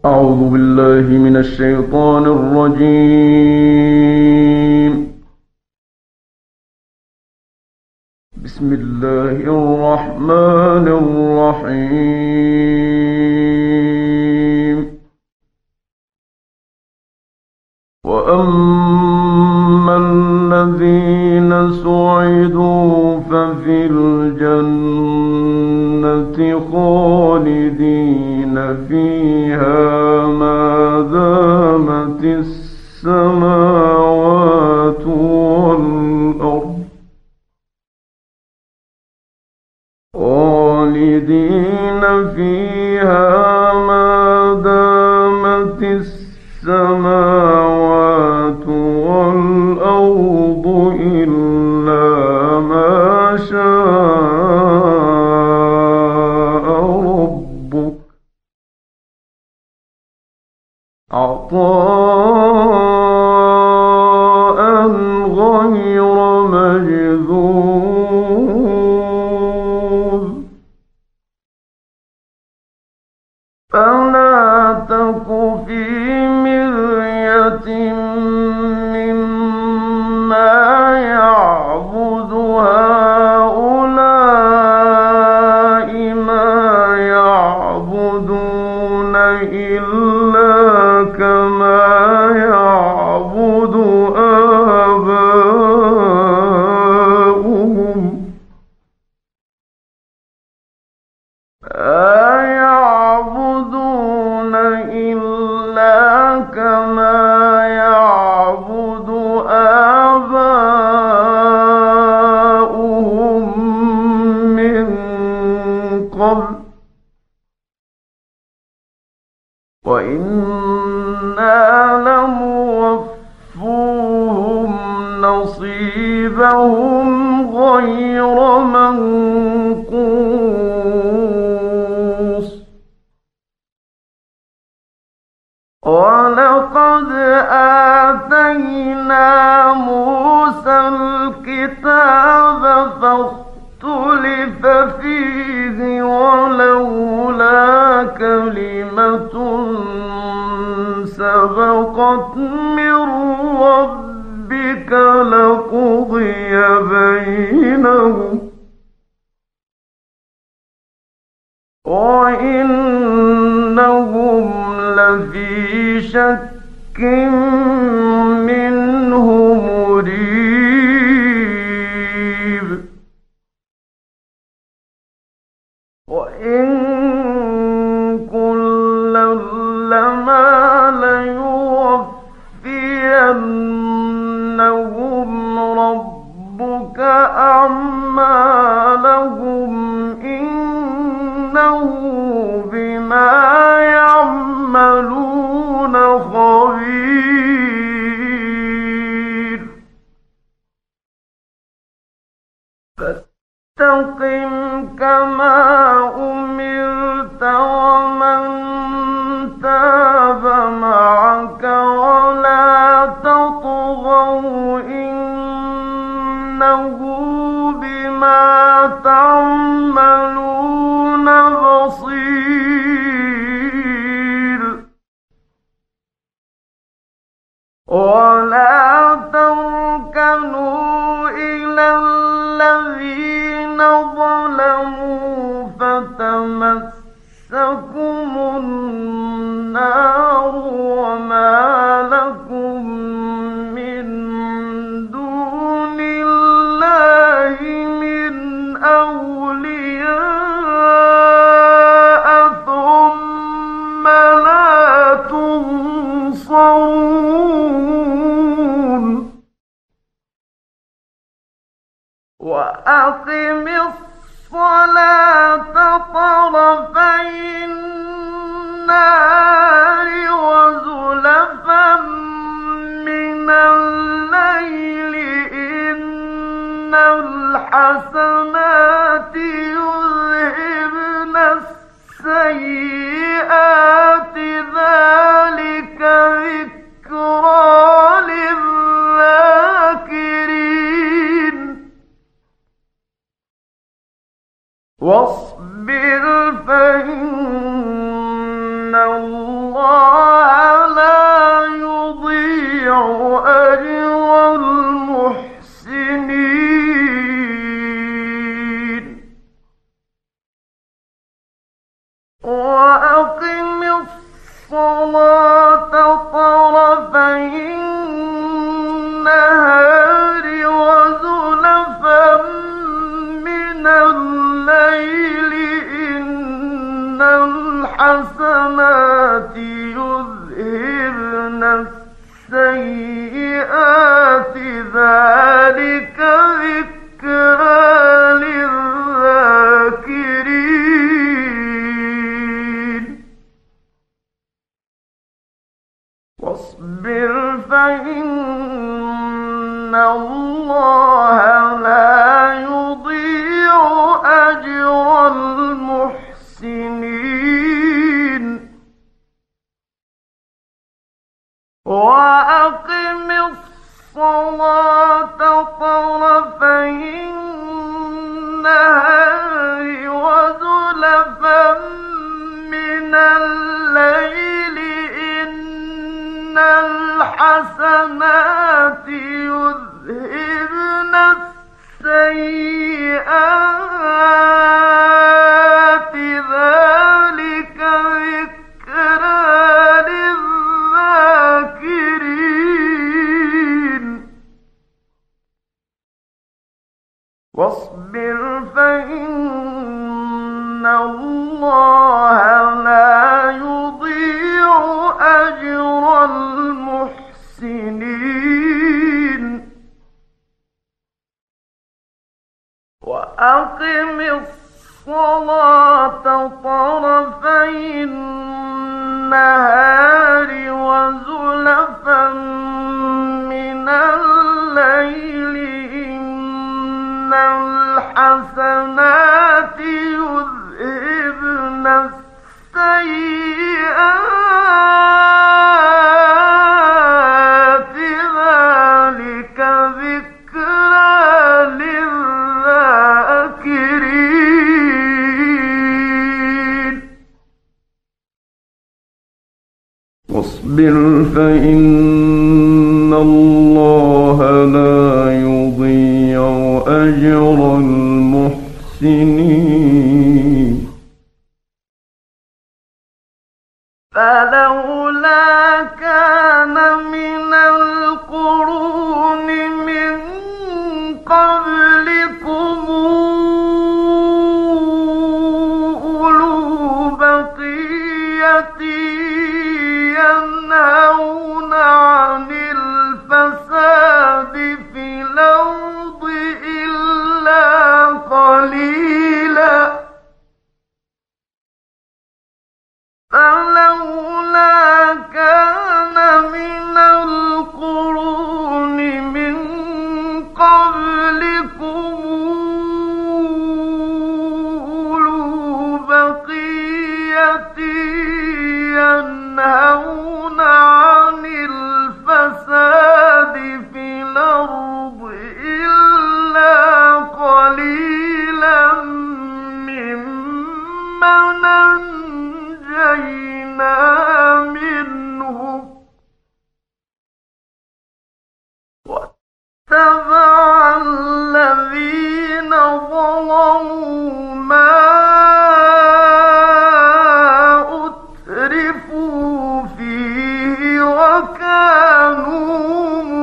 أعوذ بالله من الشيطان الرجيم. بسم الله الرحمن الرحيم. وأما الذين سعدوا ففي الجنة خالدين فيها ما دامت السماوات والأرض خالدين فيها ما دامت السماوات والأرض إلا ما شاء ربك عطاء غير مجذوذ. فلا تك في مرية مما يعبد هؤلاء ما يعبدون إلا كما يعبد آباؤهم يعبدون إلا كما يعبد آباؤهم من قبل وإنا لموفوهم نصيبهم غير منقوص. ولقد آتينا موسى الكتاب فاختلف فيه ولولا كلمة سبقت من ربك لقضي بينهم وإنهم لفي شك منه مريب. وإن كلا لما ليوفينهم ربك أعمالهم إنه بما يعملون خبير. فاستقم كما أمرت ومن تاب معك ولا تطغوا إنه بما تعملون بصير. ولا تركنوا إلى الذين ظلموا فتمسكم النار وما لكم من دون الله من أولياء ثم لا تنصرون. وأقم الصلاة طرفي النهار وزلفا من الليل إن الحسنات يذهبن السيئات ذلك ذكرى للذاكرين. واصبر فإن الله اللَّهَ لَا يُضِيعُ أَجْرَ الْمُحْسِنِينَ وَأَقِمِ الصَّلَاةَ طَرَفَيِ النَّهَارِ وَزُلَفًا مِّنَ اللَّيْلِ ۚ إِنَّ الْحَسَنَاتِ يُذْهِبْنَ السَّيِّئَاتِ ۚ ذَٰلِكَ ذِكْرَىٰ لِلذَّاكِرِينَ وَاصْبِرْ فَإِنَّ اللَّهَ لَا يُضِيعُ أَجْرَ الْمُحْسِنِينَ وَأَقِمِ الصَّلَاةَ طَرَفَيِ النَّهَارِ وَزُلَفًا مِّنَ اللَّيْلِ ۚ إِنَّ الْحَسَنَاتِ يُذْهِبْنَ السَّيِّئَاتِ ۚ ذَٰلِكَ ذِكْرَىٰ لِلذَّاكِرِينَ وَاصْبِرْ فَإِنَّ اللَّهَ لَا يُضِيعُ أَجْرَ الْمُحْسِنِينَ وَأَقِمِ الصَّلَاةَ طَرَفَيِ النَّهَارِ وَزُلَفًا مِّنَ اللَّيْلِ ۚ إِنَّ الْحَسَنَاتِ يُذْهِبْنَ السَّيِّئَاتِ ۚ ذَٰلِكَ ذِكْرَىٰ لِلذَّاكِرِينَ وَاصْبِرْ فَإِنَّ اللَّهَ لَا يُضِيعُ أَجْرَ الْمُحْسِنِينَ فَلَوْلَا كَانَ مِنَ الْقُرُونِ مِن قَبْلِكُمْ أُولُو بَقِيَّةٍ يَنْهَوْنَ عَنِ الْفَسَادِ فِي الْأَرْضِ إِلَّا قَلِيلًا فَلَوْلَا كَانَ مِنَ الْقُرُونِ مِن قَبْلِكُمْ أُولُو بَقِيَّةٍ يَنْهَوْنَ عَنِ الْفَسَادِ فِي الْأَرْضِ إِلَّا قَلِيلًا مِّمَّنْ أَنجَيْنَا مِنْهُمْ ۗ وَاتَّبَعَ الَّذِينَ ظَلَمُوا مَا أُتْرِفُوا فِيهِ وَكَانُوا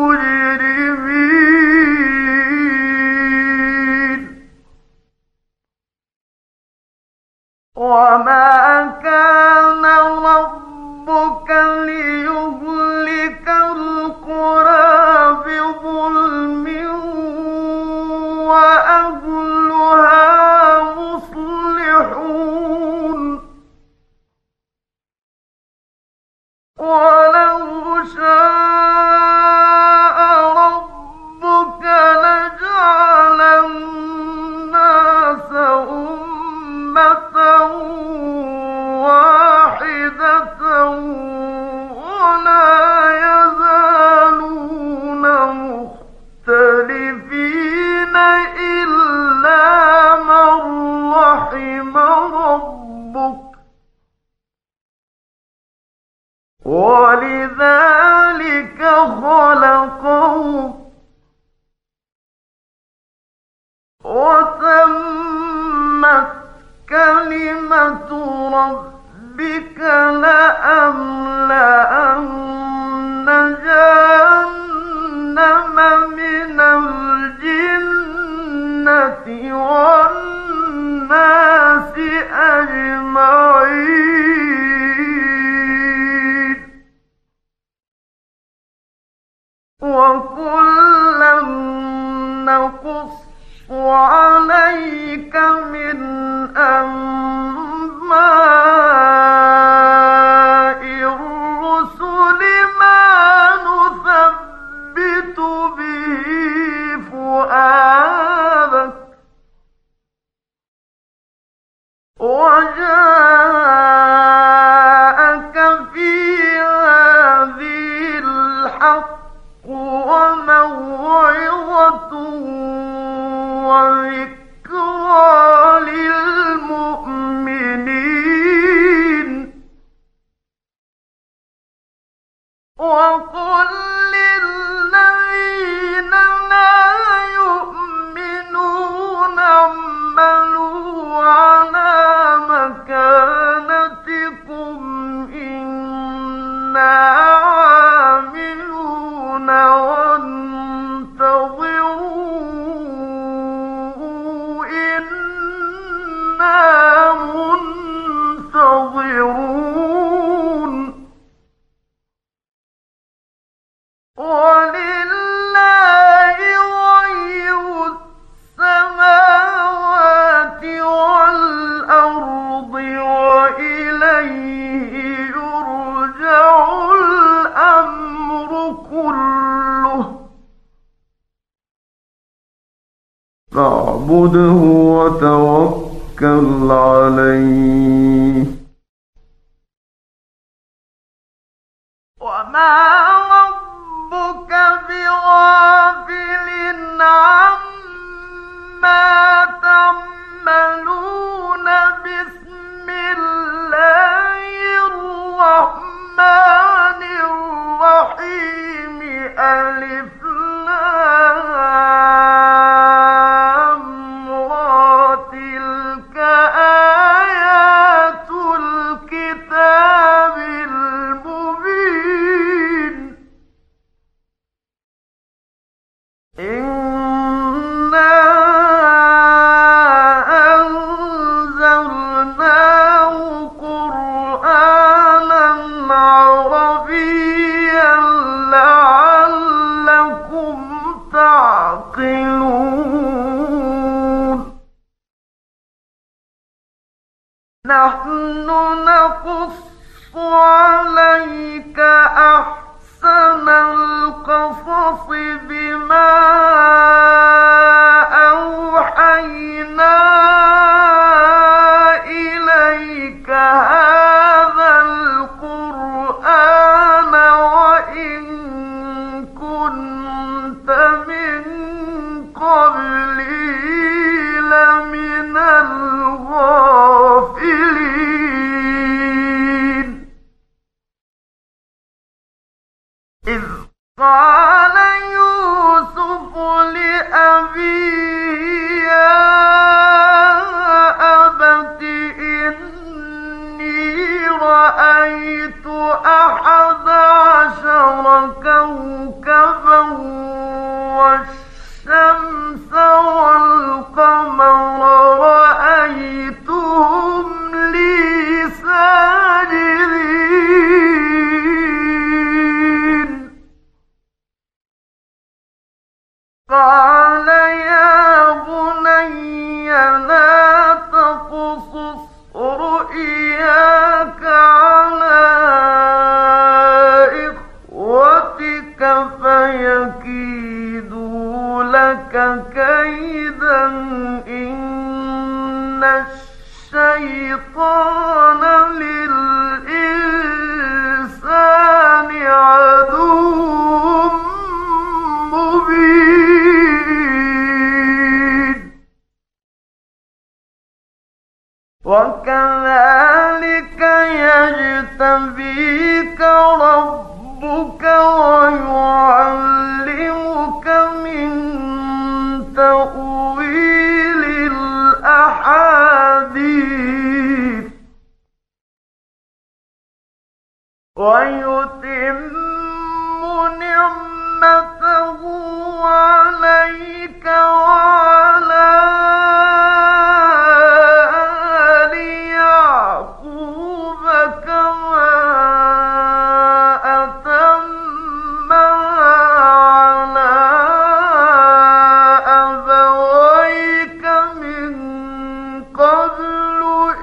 مُجْرِمِينَ وَمَا كَانَ رَبُّكَ لِيُهْلِكَ الْقُرَىٰ بِظُلْمٍ وَأَهْلُهَا مُصْلِحُونَ وَلَوْ شَاءَ رَبُّكَ لَجَعَلَ النَّاسَ أُمَّةً وَاحِدَةً وَلَا يَزَالُونَ مُخْتَلِفِينَ إِلَّا مَن رَّحِمَ رَبُّكَ ولذلك خلقهم وتمت كلمة ربك لأملأن جهنم من الجنة والناس أجمعين وكلا نقص عليك من أنباء الرسل ما نثبت به فؤادك وجاءك في هذه الحق وموعظة وذكرى للمؤمنين وقل للذين لا يؤمنون اعملوا على مكانتكم إنا عاملون وانتظروا إنا منتظرون ولله غيب السماوات والأرض وإليه يرجع الأمر كله فاعبده وتوكل عليه وما ربك بغافل عما تعملون بسم الله الرحمن الرحيم ألف لام را تلك آيات الكتاب المبين إنا أنزلناه قرآنا عربيا لعلكم تعقلون نحن نقص عليك أحسن القصص بما أوحينا إليك هذا القرآن وإن كنت من قبله لمن الغافلين إذ قال يوسف لأبيه يا أبت إني رأيت 11 كوكبا والشمس والقمر رأيتهم لي ساجدين قال يا بني لا تقصص رؤياك على إخوتك فيكيدوا لك كيدا إن ويتم نعمته عليك وعلى آل يعقوب كما أتمها على أبويك من قبل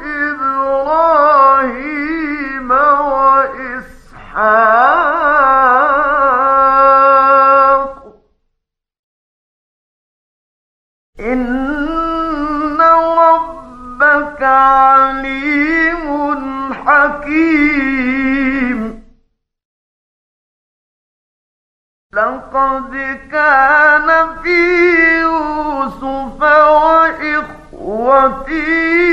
إبراهيم وإسحاق إن ربك عليم حكيم. لقد كان في يوسف وإخوته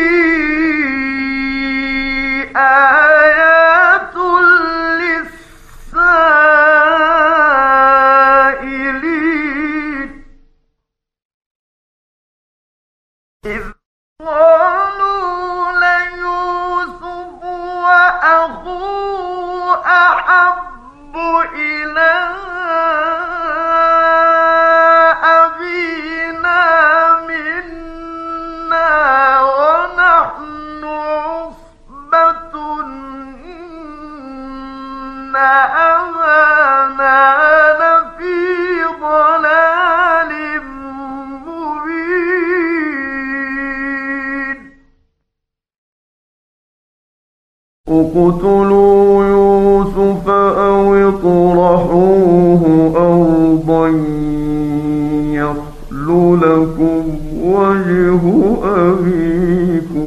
آيات للسائلين إذ قالوا ليوسف وأخوه أحب إلى أبينا منا ونحن عصبة إن أبانا لفي ضلال مبين. اقتلوا يوسف أو اطرحوه أرضا يخل لكم وجه أبيكم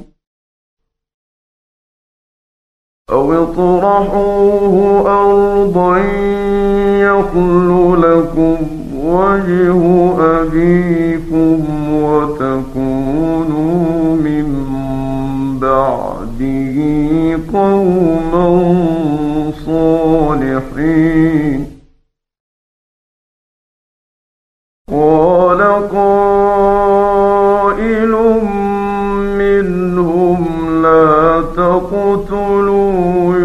وتكونوا من بعده قوما صالحين. قال قائل منهم لا تقتلوا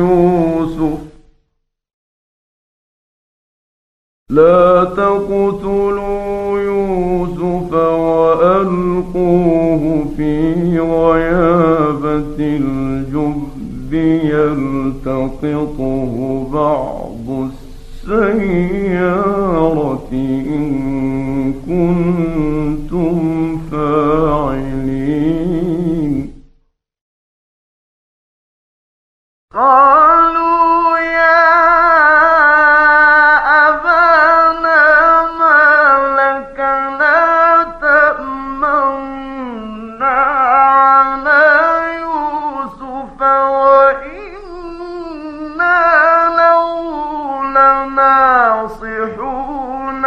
يوسف وألقوه في غيابة الجب يلتقطه بعض السيارة إن كنتم فاعلين. قالوا يا أبانا ما لك لا تأمنا على يوسف وإنا له لناصحون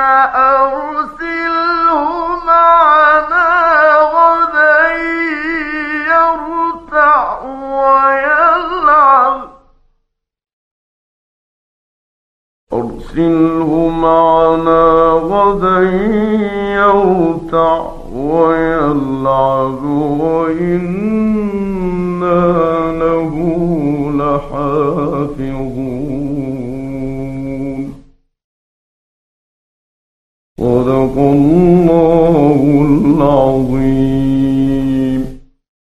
أرسله معنا غدا يرتع ويلعب وإنا له لحافظون. صدق الله العظيم.